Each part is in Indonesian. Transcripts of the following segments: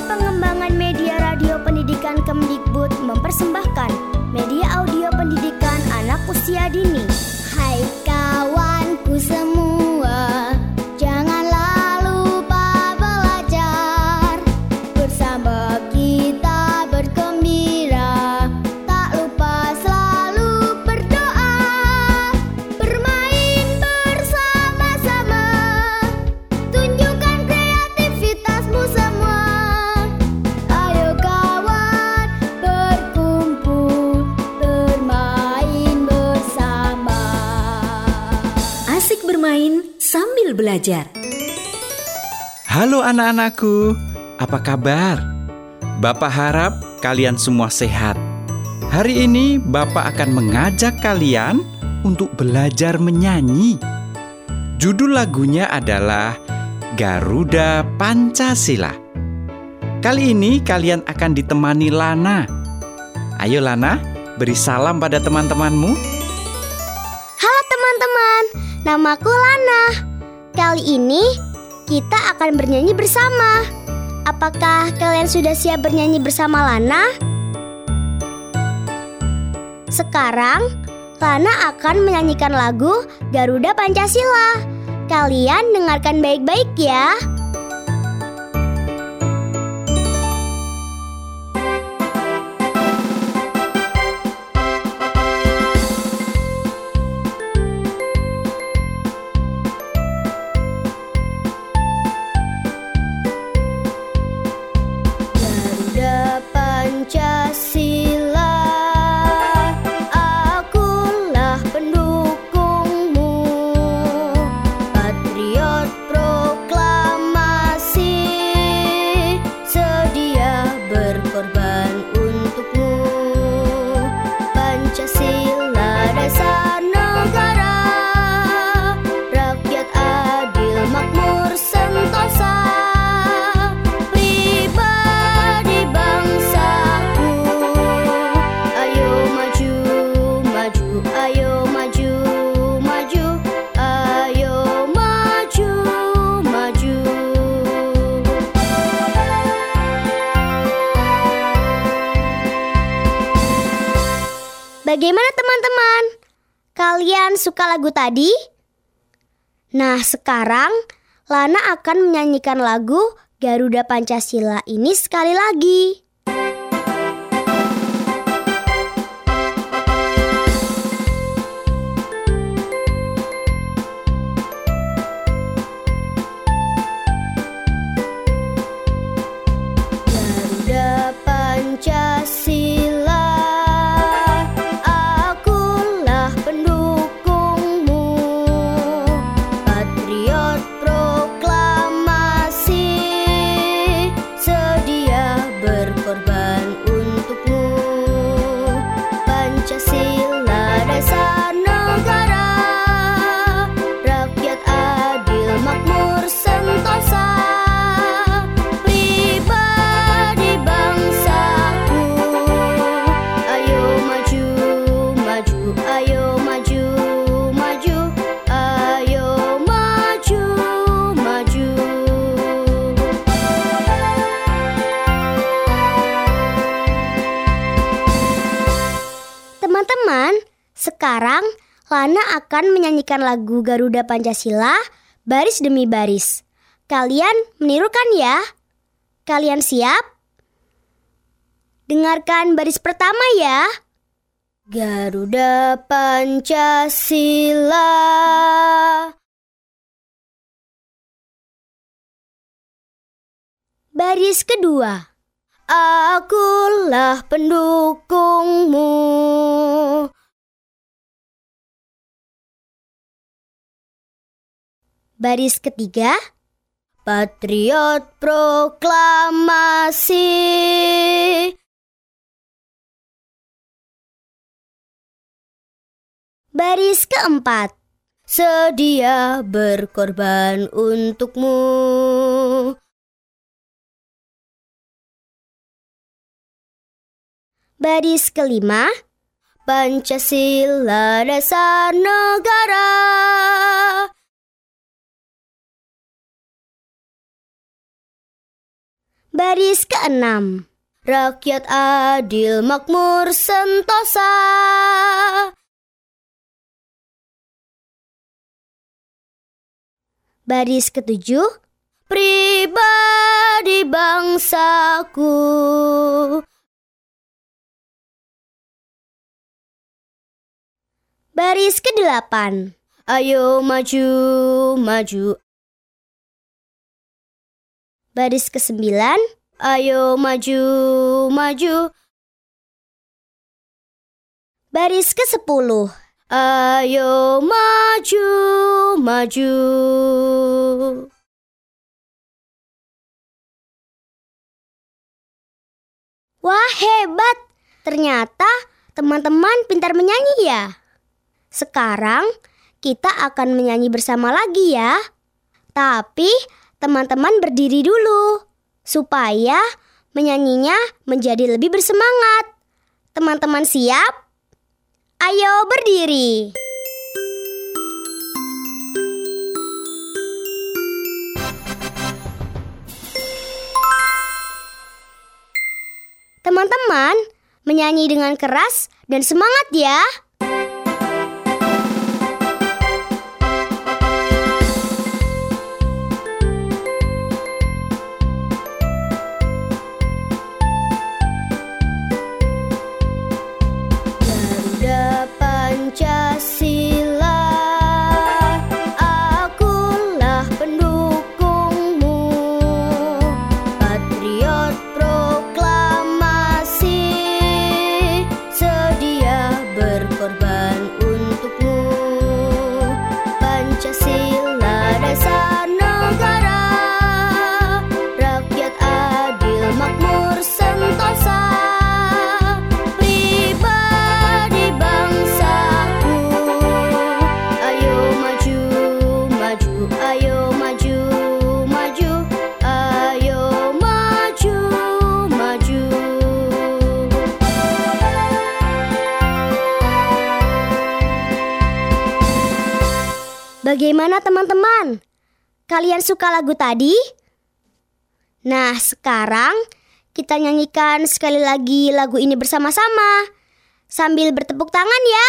Pengembangan Media Radio Pendidikan Kemdikbud mempersembahkan media audio pendidikan anak usia dini. Hai kawanku semua, janganlah lupa belajar. Bersama kita bergembira, tak lupa selalu berdoa. Bermain bersama-sama, tunjukkan kreativitasmu semua. Ayo kawan, berkumpul, bermain bersama. Asik bermain sambil belajar. Halo anak-anakku, apa kabar? Bapak harap kalian semua sehat. Hari ini Bapak akan mengajak kalian untuk belajar menyanyi. Judul lagunya adalah Garuda Pancasila. Kali ini kalian akan ditemani Lana. Ayo Lana, beri salam pada teman-temanmu. Halo teman-teman, namaku Lana. Kali ini kita akan bernyanyi bersama. Apakah kalian sudah siap bernyanyi bersama Lana? Sekarang, Lana akan menyanyikan lagu Garuda Pancasila. Kalian dengarkan baik-baik ya. Garuda Pancasila, akulah pendukungmu. Patriot proklamasi, sedia berkorban untukmu. Pancasila dasar negara, rakyat adil makmur sentosa. Pribadi bangsaku, ayo maju, maju, ayo maju, maju, ayo maju, maju. Bagaimana teman-teman? Kalian suka lagu tadi? Nah, sekarang Lana akan menyanyikan lagu Garuda Pancasila ini sekali lagi. Garuda Pancasila, akulah pendukungmu. Patriot proklamasi, sedia berkorban untukmu. Pancasila dasar negara, rakyat adil makmur sentosa. Pribadi bangsaku, ayo maju, maju, ayo maju, maju, ayo maju, maju. Teman-teman, sekarang Lana akan menyanyikan lagu Garuda Pancasila baris demi baris. Kalian menirukan ya? Kalian siap? Dengarkan baris pertama ya. Garuda Pancasila, baris kedua. Akulah pendukungmu. Baris ketiga. Patriot proklamasi. Baris keempat. Sedia berkorban untukmu. Baris kelima. Pancasila dasar negara. Baris ke-6. Rakyat adil, makmur, sentosa. Baris ke-7. Pribadi bangsaku. Baris ke-8. Ayo maju, maju. Baris ke-9. Ayo maju, maju. Baris ke-10. Ayo maju, maju. Wah, hebat! Ternyata teman-teman pintar menyanyi ya. Sekarang kita akan menyanyi bersama lagi ya. Tapi teman-teman berdiri dulu supaya menyanyinya menjadi lebih bersemangat. Teman-teman siap? Ayo berdiri. Teman-teman, menyanyi dengan keras dan semangat ya. Garuda Pancasila, akulah pendukungmu. Patriot proklamasi, sedia berkorban untukmu. Pancasila dasar negara, rakyat adil, makmur, sentosa. Pribadi bangsaku, ayo maju, maju, ayo maju, maju, ayo maju, maju. Bagaimana teman-teman? Kalian suka lagu tadi? Nah, sekarang kita nyanyikan sekali lagi lagu ini bersama-sama sambil bertepuk tangan ya.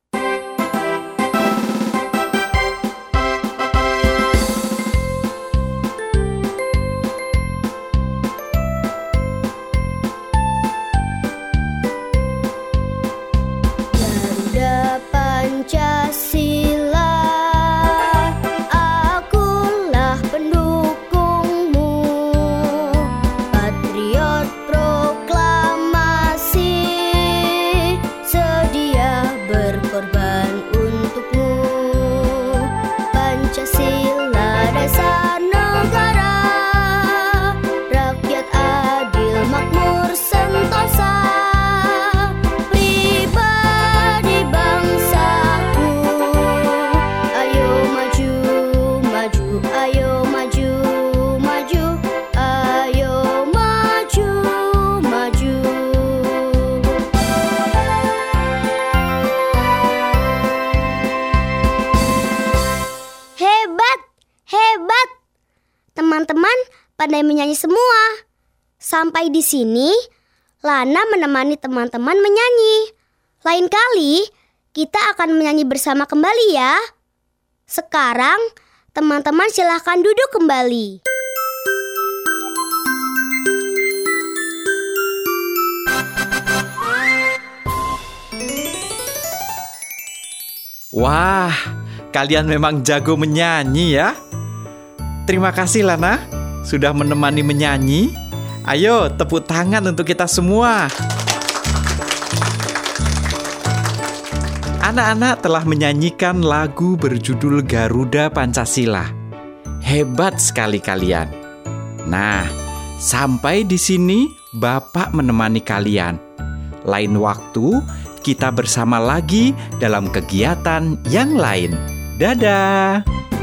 Garuda Pancasila, akulah pendukungmu. Patriot proklamasi, sedia berkorban untukmu. Pancasila dasar negara, rakyat adil, makmur, sentosa. Pribadi bangsaku, ayo maju, maju, ayo maju, maju, ayo maju, maju. Hebat, hebat. Teman-teman pandai menyanyi semua. Sampai di sini, Lana menemani teman-teman menyanyi. Lain kali, kita akan menyanyi bersama kembali ya. Sekarang, teman-teman silahkan duduk kembali. Wah, kalian memang jago menyanyi ya. Terima kasih Lana, sudah menemani menyanyi. Ayo tepuk tangan untuk kita semua. Anak-anak telah menyanyikan lagu berjudul Garuda Pancasila. Hebat sekali kalian. Nah, sampai di sini Bapak menemani kalian. Lain waktu kita bersama lagi dalam kegiatan yang lain. Dadah.